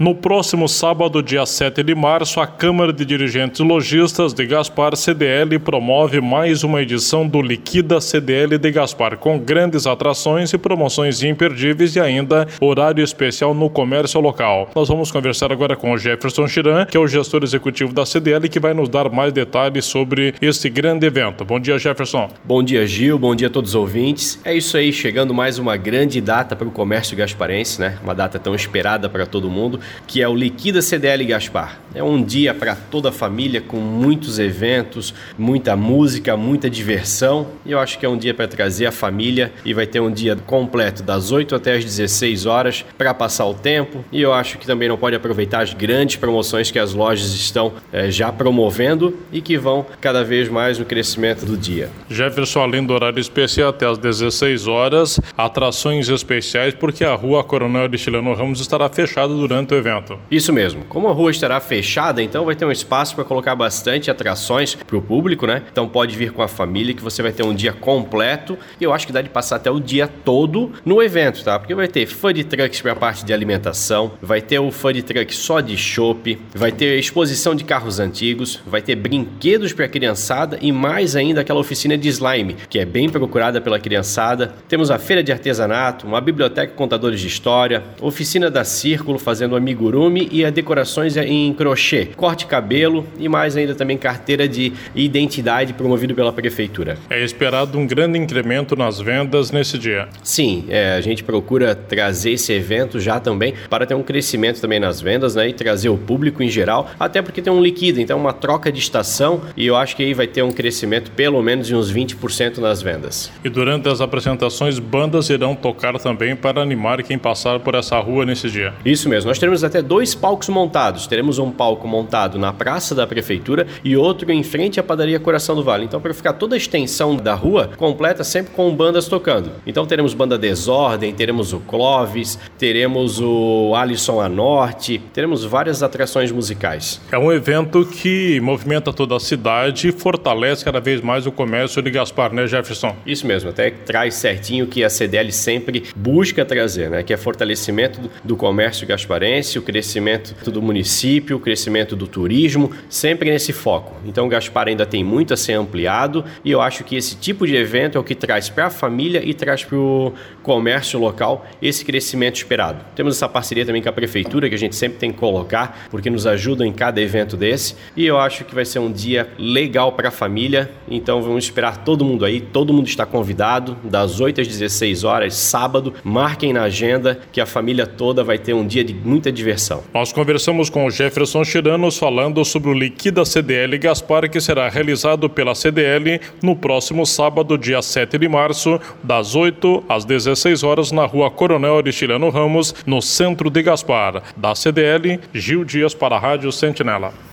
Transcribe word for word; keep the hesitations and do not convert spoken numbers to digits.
No próximo sábado, dia sete de março, a Câmara de Dirigentes Lojistas de Gaspar C D L promove mais uma edição do Liquida C D L de Gaspar, com grandes atrações e promoções imperdíveis e ainda horário especial no comércio local. Nós vamos conversar agora com o Jefferson Chiran, que é o gestor executivo da C D L, que vai nos dar mais detalhes sobre este grande evento. Bom dia, Jefferson. Bom dia, Gil. Bom dia a todos os ouvintes. É isso aí, chegando mais uma grande data para o comércio gasparense, né? Uma data tão esperada para todo mundo, que é o Liquida C D L Gaspar. É um dia para toda a família, com muitos eventos, muita música, muita diversão. E eu acho que é um dia para trazer a família e vai ter um dia completo das oito até as dezesseis horas para passar o tempo. E eu acho que também não pode aproveitar as grandes promoções que as lojas estão é, já promovendo e que vão cada vez mais no crescimento do dia. Jefferson, além do horário especial até as dezesseis horas, atrações especiais porque a rua Coronel Aristiliano Ramos estará fechada durante o evento. Isso mesmo. Como a rua estará fechada, então vai ter um espaço para colocar bastante atrações para o público, né? Então pode vir com a família que você vai ter um dia completo e eu acho que dá de passar até o dia todo no evento, tá? Porque vai ter food trucks para a parte de alimentação, vai ter o food truck só de chopp, vai ter exposição de carros antigos, vai ter brinquedos para a criançada e mais ainda aquela oficina de slime, que é bem procurada pela criançada. Temos a feira de artesanato, uma biblioteca contadores de história, oficina da Círculo fazendo amigurumi e a decorações em crochê, corte de cabelo e mais ainda também carteira de identidade promovido pela prefeitura. É esperado um grande incremento nas vendas nesse dia. Sim, é, a gente procura trazer esse evento já também para ter um crescimento também nas vendas, né, e trazer o público em geral, até porque tem um liquida, então uma troca de estação e eu acho que aí vai ter um crescimento pelo menos de uns vinte por cento nas vendas. E durante as apresentações, bandas irão tocar também para animar quem passar por essa rua nesse dia. Isso mesmo, nós teremos até dois palcos montados. Teremos um palco montado na praça da prefeitura e outro em frente à padaria Coração do Vale. Então, para ficar toda a extensão da rua completa, sempre com bandas tocando. Então, teremos banda Desordem, teremos o Clóvis, teremos o Alisson a Norte, teremos várias atrações musicais. É um evento que movimenta toda a cidade e fortalece cada vez mais o comércio de Gaspar, né, Jefferson? Isso mesmo, até traz certinho o que a C D L sempre busca trazer, né? Que é fortalecimento do, do comércio gasparense, o crescimento do município, o crescimento do turismo, sempre nesse foco. Então, Gaspar ainda tem muito a ser ampliado e eu acho que esse tipo de evento é o que traz para a família e traz para o comércio local esse crescimento esperado. Temos essa parceria também com a prefeitura, que a gente sempre tem que colocar, porque nos ajuda em cada evento desse, e eu acho que vai ser um dia legal para a família, então vamos esperar todo mundo aí, todo mundo está convidado, das oito às dezesseis horas, sábado, marquem na agenda que a família toda vai ter um dia de muita diversão. Nós conversamos com o Jefferson Chiranos falando sobre o Liquida C D L Gaspar, que será realizado pela C D L no próximo sábado, dia sete de março, das oito às dezesseis horas, na rua Coronel Aristiliano Ramos, no centro de Gaspar. Da C D L, Gil Dias para a Rádio Sentinela.